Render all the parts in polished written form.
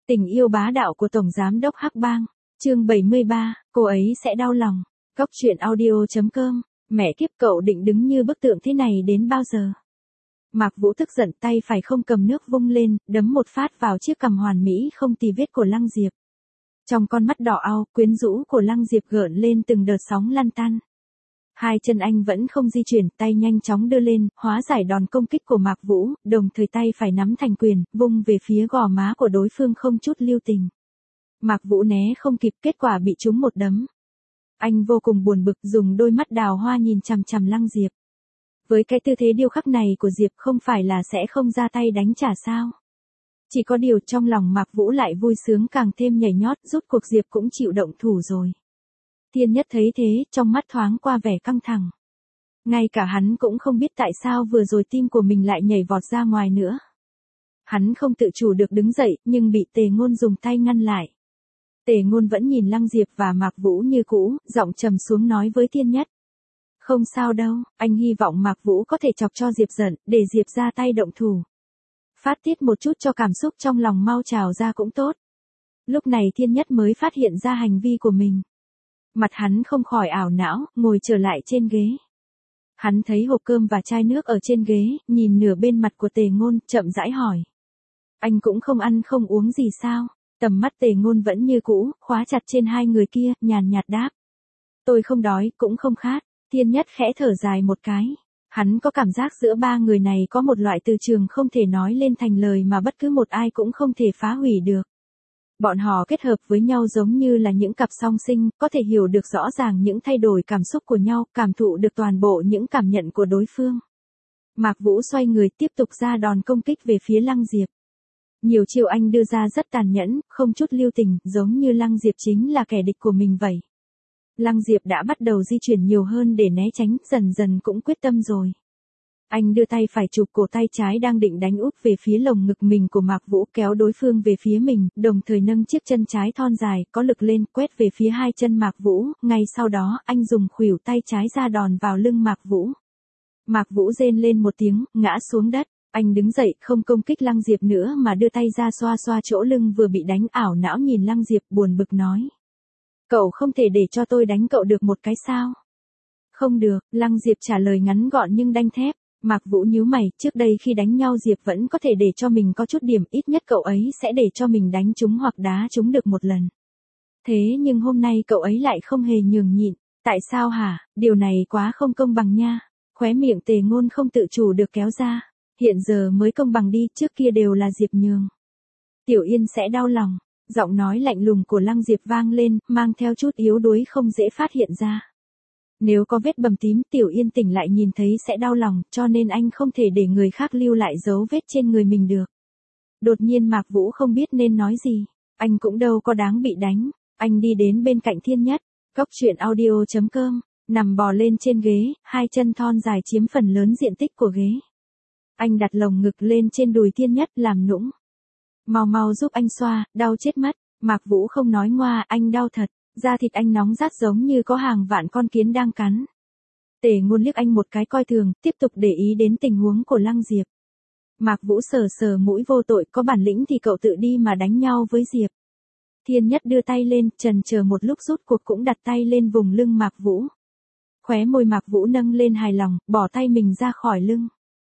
Tình yêu bá đạo của Tổng Giám đốc Hắc Bang, chương 73, cô ấy sẽ đau lòng. Cóc truyện audio.com, mẹ kiếp cậu định đứng như bức tượng thế này đến bao giờ? Mạc Vũ tức giận tay phải không cầm nước vung lên, đấm một phát vào chiếc cằm hoàn mỹ không tì vết của Lăng Diệp. Trong con mắt đỏ au, quyến rũ của Lăng Diệp gợn lên từng đợt sóng lăn tăn. Hai chân anh vẫn không di chuyển, tay nhanh chóng đưa lên, hóa giải đòn công kích của Mạc Vũ, đồng thời tay phải nắm thành quyền, vung về phía gò má của đối phương không chút lưu tình. Mạc Vũ né không kịp, kết quả bị trúng một đấm. Anh vô cùng buồn bực, dùng đôi mắt đào hoa nhìn chằm chằm Lăng Diệp. Với cái tư thế điêu khắc này của Diệp không phải là sẽ không ra tay đánh trả sao? Chỉ có điều trong lòng Mạc Vũ lại vui sướng càng thêm nhảy nhót, rút cuộc Diệp cũng chịu động thủ rồi. Thiên Nhất thấy thế, trong mắt thoáng qua vẻ căng thẳng. Ngay cả hắn cũng không biết tại sao vừa rồi tim của mình lại nhảy vọt ra ngoài nữa. Hắn không tự chủ được đứng dậy, nhưng bị Tề Ngôn dùng tay ngăn lại. Tề Ngôn vẫn nhìn Lăng Diệp và Mạc Vũ như cũ, giọng trầm xuống nói với Thiên Nhất. Không sao đâu, anh hy vọng Mạc Vũ có thể chọc cho Diệp giận, để Diệp ra tay động thủ. Phát tiết một chút cho cảm xúc trong lòng mau trào ra cũng tốt. Lúc này Thiên Nhất mới phát hiện ra hành vi của mình. Mặt hắn không khỏi ảo não, ngồi trở lại trên ghế. Hắn thấy hộp cơm và chai nước ở trên ghế, nhìn nửa bên mặt của Tề Ngôn, chậm rãi hỏi. Anh cũng không ăn không uống gì sao? Tầm mắt Tề Ngôn vẫn như cũ, khóa chặt trên hai người kia, nhàn nhạt đáp. Tôi không đói, cũng không khát. Thiên Nhất khẽ thở dài một cái. Hắn có cảm giác giữa ba người này có một loại từ trường không thể nói lên thành lời mà bất cứ một ai cũng không thể phá hủy được. Bọn họ kết hợp với nhau giống như là những cặp song sinh, có thể hiểu được rõ ràng những thay đổi cảm xúc của nhau, cảm thụ được toàn bộ những cảm nhận của đối phương. Mạc Vũ xoay người tiếp tục ra đòn công kích về phía Lăng Diệp. Nhiều chiêu anh đưa ra rất tàn nhẫn, không chút lưu tình, giống như Lăng Diệp chính là kẻ địch của mình vậy. Lăng Diệp đã bắt đầu di chuyển nhiều hơn để né tránh, dần dần cũng quyết tâm rồi. Anh đưa tay phải chụp cổ tay trái đang định đánh úp về phía lồng ngực mình của Mạc Vũ, kéo đối phương về phía mình, đồng thời nâng chiếc chân trái thon dài, có lực lên, quét về phía hai chân Mạc Vũ, ngay sau đó, anh dùng khuỷu tay trái ra đòn vào lưng Mạc Vũ. Mạc Vũ rên lên một tiếng, ngã xuống đất, anh đứng dậy, không công kích Lăng Diệp nữa mà đưa tay ra xoa xoa chỗ lưng vừa bị đánh, ảo não nhìn Lăng Diệp buồn bực nói. Cậu không thể để cho tôi đánh cậu được một cái sao? Không được, Lăng Diệp trả lời ngắn gọn nhưng đanh thép. Mạc Vũ nhíu mày, trước đây khi đánh nhau Diệp vẫn có thể để cho mình có chút điểm, ít nhất cậu ấy sẽ để cho mình đánh trúng hoặc đá trúng được một lần. Thế nhưng hôm nay cậu ấy lại không hề nhường nhịn, tại sao hả, điều này quá không công bằng nha. Khóe miệng Tề Ngôn không tự chủ được kéo ra, hiện giờ mới công bằng đi, trước kia đều là Diệp nhường. Tiểu Yên sẽ đau lòng, giọng nói lạnh lùng của Lăng Diệp vang lên, mang theo chút yếu đuối không dễ phát hiện ra. Nếu có vết bầm tím, Tiểu Yên tỉnh lại nhìn thấy sẽ đau lòng, cho nên anh không thể để người khác lưu lại dấu vết trên người mình được. Đột nhiên Mạc Vũ không biết nên nói gì, anh cũng đâu có đáng bị đánh, anh đi đến bên cạnh Thiên Nhất, Cóc truyện audio.com, nằm bò lên trên ghế, hai chân thon dài chiếm phần lớn diện tích của ghế. Anh đặt lồng ngực lên trên đùi Thiên Nhất làm nũng. Mau mau giúp anh xoa, đau chết mất, Mạc Vũ không nói ngoa, anh đau thật. Da thịt anh nóng rát giống như có hàng vạn con kiến đang cắn. Tề Ngôn liếc anh một cái coi thường, tiếp tục để ý đến tình huống của Lăng Diệp. Mạc Vũ sờ sờ mũi vô tội, có bản lĩnh thì cậu tự đi mà đánh nhau với Diệp. Thiên Nhất đưa tay lên, chần chờ một lúc rút cuộc cũng đặt tay lên vùng lưng Mạc Vũ. Khóe môi Mạc Vũ nâng lên hài lòng, bỏ tay mình ra khỏi lưng.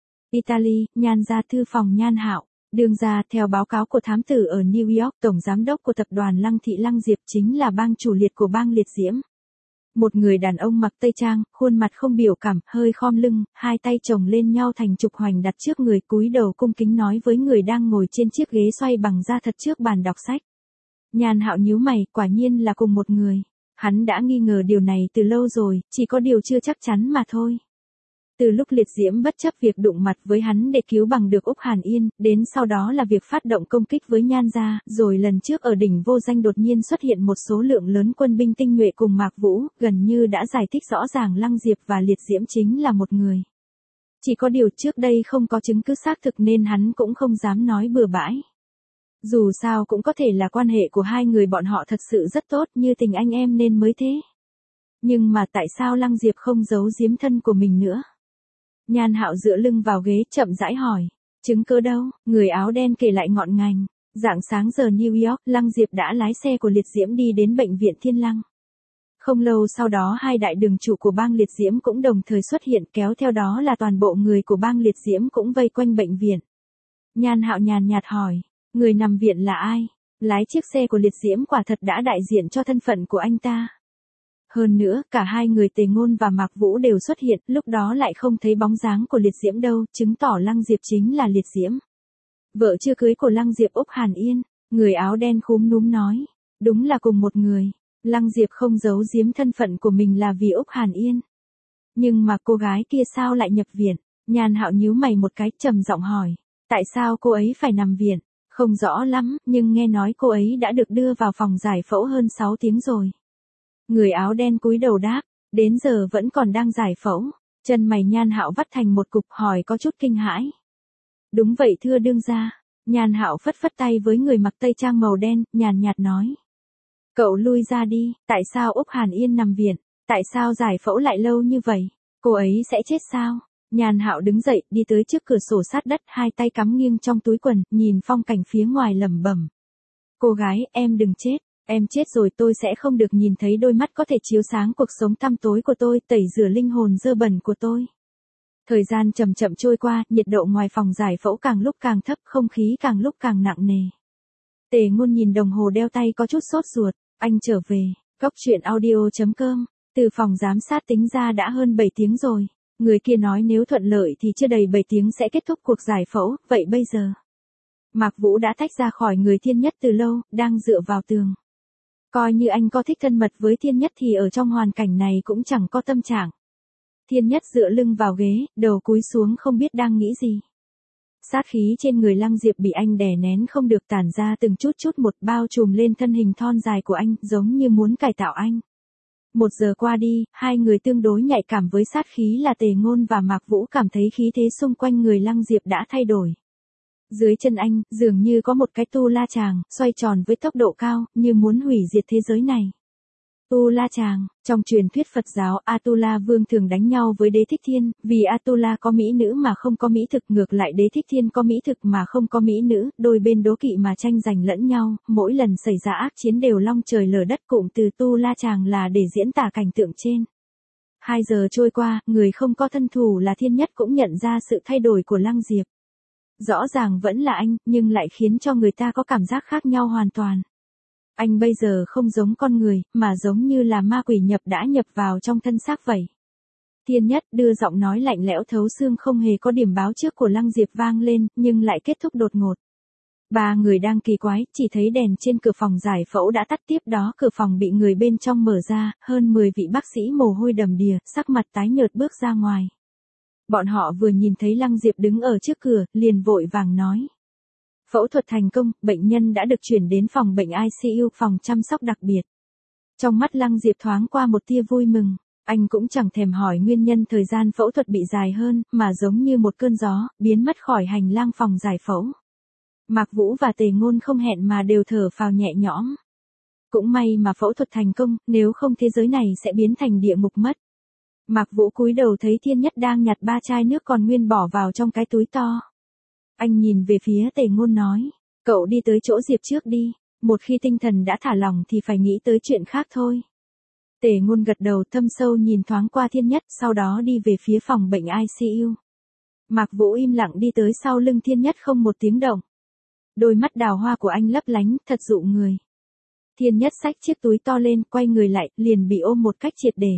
Italy, Nhan gia thư phòng Nhan Hạo. Đương ra, theo báo cáo của thám tử ở New York, tổng giám đốc của tập đoàn Lăng Thị Lăng Diệp chính là bang chủ liệt của bang liệt diễm. Một người đàn ông mặc tây trang, khuôn mặt không biểu cảm, hơi khom lưng, hai tay chồng lên nhau thành trục hoành đặt trước người, cúi đầu cung kính nói với người đang ngồi trên chiếc ghế xoay bằng da thật trước bàn đọc sách. Nhan Hạo nhíu mày, quả nhiên là cùng một người. Hắn đã nghi ngờ điều này từ lâu rồi, chỉ có điều chưa chắc chắn mà thôi. Từ lúc liệt diễm bất chấp việc đụng mặt với hắn để cứu bằng được Úc Hàn Yên, đến sau đó là việc phát động công kích với Nhan gia, rồi lần trước ở đỉnh vô danh đột nhiên xuất hiện một số lượng lớn quân binh tinh nhuệ cùng Mạc Vũ, gần như đã giải thích rõ ràng Lăng Diệp và liệt diễm chính là một người. Chỉ có điều trước đây không có chứng cứ xác thực nên hắn cũng không dám nói bừa bãi. Dù sao cũng có thể là quan hệ của hai người bọn họ thật sự rất tốt như tình anh em nên mới thế. Nhưng mà tại sao Lăng Diệp không giấu giếm thân của mình nữa? Nhan Hạo dựa lưng vào ghế chậm rãi hỏi, chứng cứ đâu? Người áo đen kể lại ngọn ngành. Rạng sáng giờ New York, Lăng Diệp đã lái xe của Liệt Diễm đi đến bệnh viện Thiên Lăng. Không lâu sau đó hai đại đường chủ của bang Liệt Diễm cũng đồng thời xuất hiện, kéo theo đó là toàn bộ người của bang Liệt Diễm cũng vây quanh bệnh viện. Nhan Hạo nhàn nhạt hỏi, người nằm viện là ai? Lái chiếc xe của Liệt Diễm quả thật đã đại diện cho thân phận của anh ta. Hơn nữa, cả hai người Tề Ngôn và Mạc Vũ đều xuất hiện, lúc đó lại không thấy bóng dáng của Liệt Diễm đâu, chứng tỏ Lăng Diệp chính là Liệt Diễm. Vợ chưa cưới của Lăng Diệp Úc Hàn Yên, người áo đen khúm núm nói, đúng là cùng một người. Lăng Diệp không giấu giếm thân phận của mình là vì Úc Hàn Yên. Nhưng mà cô gái kia sao lại nhập viện? Nhan Hạo nhíu mày một cái, trầm giọng hỏi, tại sao cô ấy phải nằm viện? Không rõ lắm, nhưng nghe nói cô ấy đã được đưa vào phòng giải phẫu hơn 6 tiếng rồi. Người áo đen cúi đầu đáp, đến giờ vẫn còn đang giải phẫu. Chân mày Nhan Hạo vắt thành một cục, hỏi có chút kinh hãi. Đúng vậy thưa đương gia. Nhan Hạo phất phất tay với người mặc tây trang màu đen, nhàn nhạt nói. Cậu lui ra đi, tại sao Úc Hàn Yên nằm viện? Tại sao giải phẫu lại lâu như vậy? Cô ấy sẽ chết sao? Nhan Hạo đứng dậy, đi tới trước cửa sổ sát đất, hai tay cắm nghiêng trong túi quần, nhìn phong cảnh phía ngoài lẩm bẩm. Cô gái, em đừng chết, em chết rồi tôi sẽ không được nhìn thấy đôi mắt có thể chiếu sáng cuộc sống tăm tối của tôi, tẩy rửa linh hồn dơ bẩn của tôi. Thời gian chậm chậm trôi qua, nhiệt độ ngoài phòng giải phẫu càng lúc càng thấp, không khí càng lúc càng nặng nề. Tề Ngôn nhìn đồng hồ đeo tay có chút sốt ruột, anh trở về, Góc Truyện Audio.com, từ phòng giám sát tính ra đã hơn 7 tiếng rồi. Người kia nói nếu thuận lợi thì chưa đầy 7 tiếng sẽ kết thúc cuộc giải phẫu, vậy bây giờ? Mạc Vũ đã tách ra khỏi người Thiên Nhất từ lâu, đang dựa vào tường. Coi như anh có thích thân mật với Thiên Nhất thì ở trong hoàn cảnh này cũng chẳng có tâm trạng. Thiên Nhất dựa lưng vào ghế, đầu cúi xuống không biết đang nghĩ gì. Sát khí trên người Lăng Diệp bị anh đè nén không được tản ra từng chút chút một, bao trùm lên thân hình thon dài của anh, giống như muốn cải tạo anh. 1 giờ qua đi, hai người tương đối nhạy cảm với sát khí là Tề Ngôn và Mạc Vũ cảm thấy khí thế xung quanh người Lăng Diệp đã thay đổi. Dưới chân anh, dường như có một cái tu la chàng, xoay tròn với tốc độ cao, như muốn hủy diệt thế giới này. Tu la chàng, trong truyền thuyết Phật giáo, Atula Vương thường đánh nhau với Đế Thích Thiên, vì Atula có mỹ nữ mà không có mỹ thực, ngược lại Đế Thích Thiên có mỹ thực mà không có mỹ nữ, đôi bên đố kỵ mà tranh giành lẫn nhau, mỗi lần xảy ra ác chiến đều long trời lở đất, cụm từ tu la chàng là để diễn tả cảnh tượng trên. 2 giờ trôi qua, người không có thân thủ là Thiên Nhất cũng nhận ra sự thay đổi của Lăng Diệp. Rõ ràng vẫn là anh, nhưng lại khiến cho người ta có cảm giác khác nhau hoàn toàn. Anh bây giờ không giống con người, mà giống như là ma quỷ đã nhập vào trong thân xác vậy. Thiên Nhất đưa giọng nói lạnh lẽo thấu xương không hề có điểm báo trước của Lăng Diệp vang lên, nhưng lại kết thúc đột ngột. 3 người đang kỳ quái, chỉ thấy đèn trên cửa phòng giải phẫu đã tắt, tiếp đó cửa phòng bị người bên trong mở ra, hơn 10 vị bác sĩ mồ hôi đầm đìa, sắc mặt tái nhợt bước ra ngoài. Bọn họ vừa nhìn thấy Lăng Diệp đứng ở trước cửa, liền vội vàng nói. Phẫu thuật thành công, bệnh nhân đã được chuyển đến phòng bệnh ICU, phòng chăm sóc đặc biệt. Trong mắt Lăng Diệp thoáng qua một tia vui mừng, anh cũng chẳng thèm hỏi nguyên nhân thời gian phẫu thuật bị dài hơn, mà giống như một cơn gió, biến mất khỏi hành lang phòng giải phẫu. Mạc Vũ và Tề Ngôn không hẹn mà đều thở phào nhẹ nhõm. Cũng may mà phẫu thuật thành công, nếu không thế giới này sẽ biến thành địa ngục mất. Mạc Vũ cúi đầu thấy Thiên Nhất đang nhặt 3 chai nước còn nguyên bỏ vào trong cái túi to. Anh nhìn về phía Tề Ngôn nói, cậu đi tới chỗ Diệp trước đi, một khi tinh thần đã thả lỏng thì phải nghĩ tới chuyện khác thôi. Tề Ngôn gật đầu, thâm sâu nhìn thoáng qua Thiên Nhất, sau đó đi về phía phòng bệnh ICU. Mạc Vũ im lặng đi tới sau lưng Thiên Nhất không một tiếng động. Đôi mắt đào hoa của anh lấp lánh, thật dụ người. Thiên Nhất xách chiếc túi to lên, quay người lại, liền bị ôm một cách triệt để.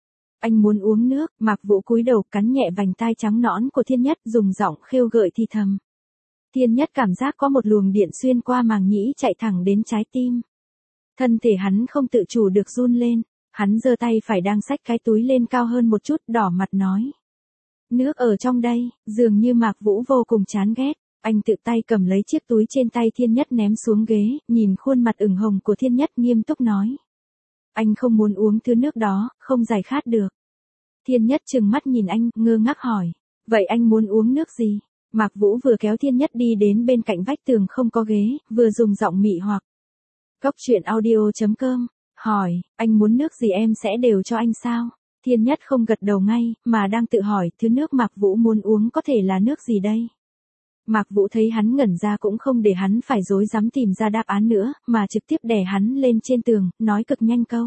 Anh muốn uống nước, Mạc Vũ cúi đầu cắn nhẹ vành tai trắng nõn của Thiên Nhất, dùng giọng khêu gợi thì thầm. Thiên Nhất cảm giác có một luồng điện xuyên qua màng nhĩ chạy thẳng đến trái tim. Thân thể hắn không tự chủ được run lên, hắn giơ tay phải đang xách cái túi lên cao hơn một chút, đỏ mặt nói. Nước ở trong đây, dường như Mạc Vũ vô cùng chán ghét, anh tự tay cầm lấy chiếc túi trên tay Thiên Nhất ném xuống ghế, nhìn khuôn mặt ửng hồng của Thiên Nhất nghiêm túc nói. Anh không muốn uống thứ nước đó, không giải khát được. Thiên Nhất trừng mắt nhìn anh, ngơ ngác hỏi. Vậy anh muốn uống nước gì? Mạc Vũ vừa kéo Thiên Nhất đi đến bên cạnh vách tường không có ghế, vừa dùng giọng mị hoặc. Góc Truyện Audio.com, hỏi, anh muốn nước gì em sẽ đều cho anh sao? Thiên Nhất không gật đầu ngay, mà đang tự hỏi thứ nước Mạc Vũ muốn uống có thể là nước gì đây? Mạc Vũ thấy hắn ngẩn ra cũng không để hắn phải rối rắm tìm ra đáp án nữa, mà trực tiếp đè hắn lên trên tường, nói cực nhanh câu.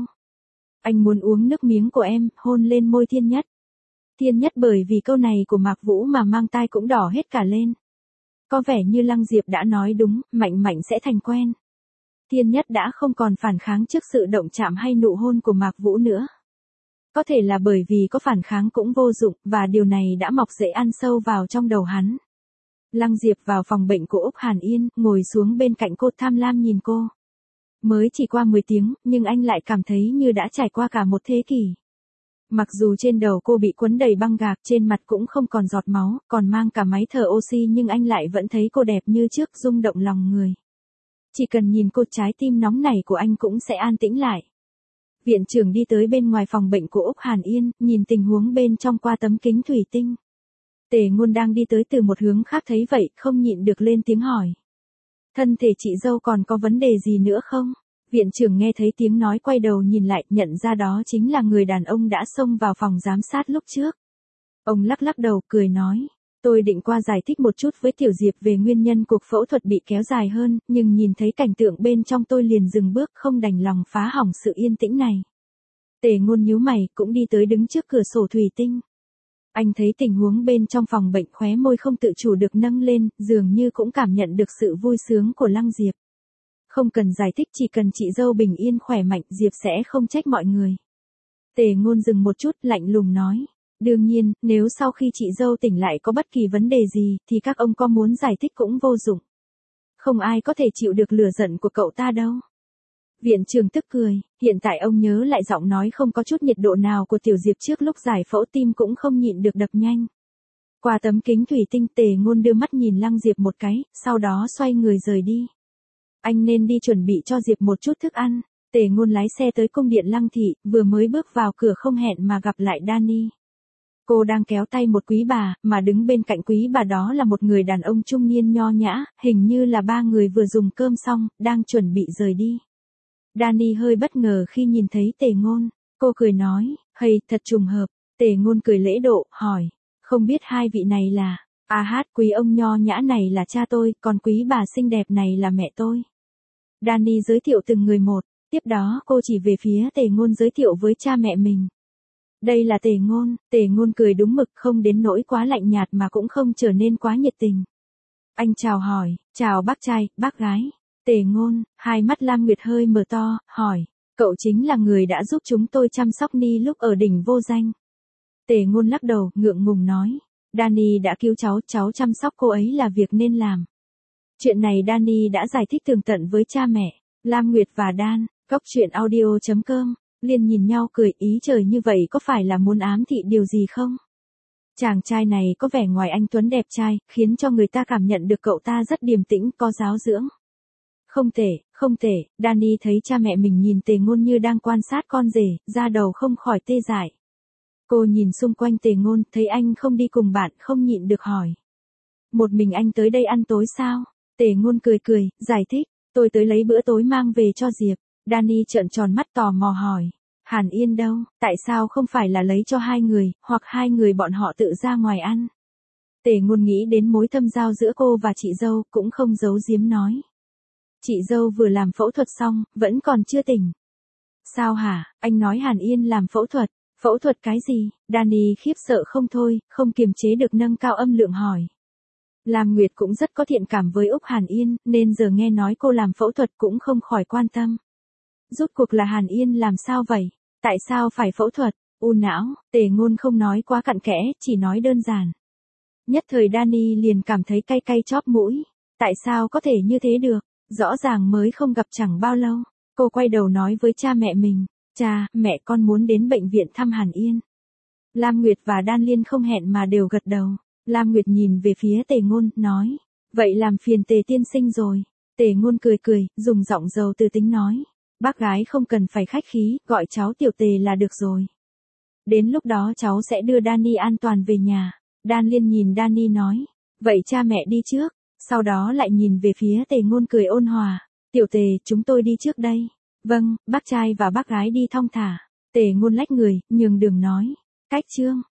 Anh muốn uống nước miếng của em, hôn lên môi Thiên Nhất. Thiên Nhất bởi vì câu này của Mạc Vũ mà mang tai cũng đỏ hết cả lên. Có vẻ như Lăng Diệp đã nói đúng, Mạnh Mạnh sẽ thành quen. Thiên Nhất đã không còn phản kháng trước sự động chạm hay nụ hôn của Mạc Vũ nữa. Có thể là bởi vì có phản kháng cũng vô dụng, và điều này đã mọc rễ ăn sâu vào trong đầu hắn. Lăng Diệp vào phòng bệnh của Úc Hàn Yên, ngồi xuống bên cạnh cô tham lam nhìn cô. Mới chỉ qua 10 tiếng, nhưng anh lại cảm thấy như đã trải qua cả một thế kỷ. Mặc dù trên đầu cô bị quấn đầy băng gạc, trên mặt cũng không còn giọt máu, còn mang cả máy thở oxy, nhưng anh lại vẫn thấy cô đẹp như trước, rung động lòng người. Chỉ cần nhìn cô, trái tim nóng nảy của anh cũng sẽ an tĩnh lại. Viện trưởng đi tới bên ngoài phòng bệnh của Úc Hàn Yên, nhìn tình huống bên trong qua tấm kính thủy tinh. Tề Ngôn đang đi tới từ một hướng khác thấy vậy, không nhịn được lên tiếng hỏi. Thân thể chị dâu còn có vấn đề gì nữa không? Viện trưởng nghe thấy tiếng nói quay đầu nhìn lại, nhận ra đó chính là người đàn ông đã xông vào phòng giám sát lúc trước. Ông lắc lắc đầu, cười nói. Tôi định qua giải thích một chút với Tiểu Diệp về nguyên nhân cuộc phẫu thuật bị kéo dài hơn, nhưng nhìn thấy cảnh tượng bên trong tôi liền dừng bước, không đành lòng phá hỏng sự yên tĩnh này. Tề Ngôn nhíu mày, cũng đi tới đứng trước cửa sổ thủy tinh. Anh thấy tình huống bên trong phòng bệnh, khóe môi không tự chủ được nâng lên, dường như cũng cảm nhận được sự vui sướng của Lăng Diệp. Không cần giải thích, chỉ cần chị dâu bình yên khỏe mạnh, Diệp sẽ không trách mọi người. Tề Ngôn dừng một chút, lạnh lùng nói. Đương nhiên, nếu sau khi chị dâu tỉnh lại có bất kỳ vấn đề gì, thì các ông có muốn giải thích cũng vô dụng. Không ai có thể chịu được lửa giận của cậu ta đâu. Viện trưởng tức cười, hiện tại ông nhớ lại giọng nói không có chút nhiệt độ nào của Tiểu Diệp trước lúc giải phẫu, tim cũng không nhịn được đập nhanh. Qua tấm kính thủy tinh, Tề Ngôn đưa mắt nhìn Lăng Diệp một cái, sau đó xoay người rời đi. Anh nên đi chuẩn bị cho Diệp một chút thức ăn. Tề Ngôn lái xe tới cung điện Lăng thị, vừa mới bước vào cửa không hẹn mà gặp lại Dani. Cô đang kéo tay một quý bà, mà đứng bên cạnh quý bà đó là một người đàn ông trung niên nho nhã, hình như là ba người vừa dùng cơm xong, đang chuẩn bị rời đi. Dani hơi bất ngờ khi nhìn thấy Tề Ngôn, cô cười nói, hay, thật trùng hợp. Tề Ngôn cười lễ độ, hỏi, không biết hai vị này là, quý ông nho nhã này là cha tôi, còn quý bà xinh đẹp này là mẹ tôi. Dani giới thiệu từng người một, tiếp đó cô chỉ về phía Tề Ngôn giới thiệu với cha mẹ mình. Đây là Tề Ngôn cười đúng mực, không đến nỗi quá lạnh nhạt mà cũng không trở nên quá nhiệt tình. Anh chào hỏi, chào bác trai, bác gái. Tề Ngôn, hai mắt Lam Nguyệt hơi mở to, hỏi, cậu chính là người đã giúp chúng tôi chăm sóc Ni lúc ở đỉnh vô danh. Tề Ngôn lắc đầu, ngượng ngùng nói, Dani đã cứu cháu chăm sóc cô ấy là việc nên làm. Chuyện này Dani đã giải thích tường tận với cha mẹ, Lam Nguyệt và Dan. Cốc.audio.com, liền nhìn nhau cười, ý trời như vậy có phải là muốn ám thị điều gì không? Chàng trai này có vẻ ngoài anh tuấn đẹp trai, khiến cho người ta cảm nhận được cậu ta rất điềm tĩnh, có giáo dưỡng. Không tệ, Dani thấy cha mẹ mình nhìn Tề Ngôn như đang quan sát con rể, da đầu không khỏi tê dại. Cô nhìn xung quanh Tề Ngôn, thấy anh không đi cùng bạn, không nhịn được hỏi. Một mình anh tới đây ăn tối sao? Tề Ngôn cười, giải thích, tôi tới lấy bữa tối mang về cho Diệp. Dani trợn tròn mắt tò mò hỏi. Hàn Yên đâu, tại sao không phải là lấy cho hai người, hoặc hai người bọn họ tự ra ngoài ăn? Tề Ngôn nghĩ đến mối thâm giao giữa cô và chị dâu, cũng không giấu giếm nói. Chị dâu vừa làm phẫu thuật xong, vẫn còn chưa tỉnh. Sao hả, anh nói Hàn Yên làm phẫu thuật cái gì? Dani khiếp sợ không thôi, không kiềm chế được nâng cao âm lượng hỏi. Lam Nguyệt cũng rất có thiện cảm với Úc Hàn Yên, nên giờ nghe nói cô làm phẫu thuật cũng không khỏi quan tâm. Rốt cuộc là Hàn Yên làm sao vậy? Tại sao phải phẫu thuật? U não, Tề Ngôn không nói quá cặn kẽ, chỉ nói đơn giản. Nhất thời Dani liền cảm thấy cay cay chóp mũi. Tại sao có thể như thế được? Rõ ràng mới không gặp chẳng bao lâu. Cô quay đầu nói với cha mẹ mình. Cha, mẹ con muốn đến bệnh viện thăm Hàn Yên. Lam Nguyệt và Đan Liên không hẹn mà đều gật đầu. Lam Nguyệt nhìn về phía Tề Ngôn, nói. Vậy làm phiền Tề tiên sinh rồi. Tề Ngôn cười, dùng giọng dầu từ tính nói. Bác gái không cần phải khách khí, gọi cháu Tiểu Tề là được rồi. Đến lúc đó cháu sẽ đưa Dani an toàn về nhà. Đan Liên nhìn Dani nói. Vậy cha mẹ đi trước. Sau đó lại nhìn về phía Tề Ngôn cười ôn hòa. Tiểu Tề, chúng tôi đi trước đây. Vâng, bác trai và bác gái đi thong thả. Tề Ngôn lách người, nhường đường nói. Cách chương.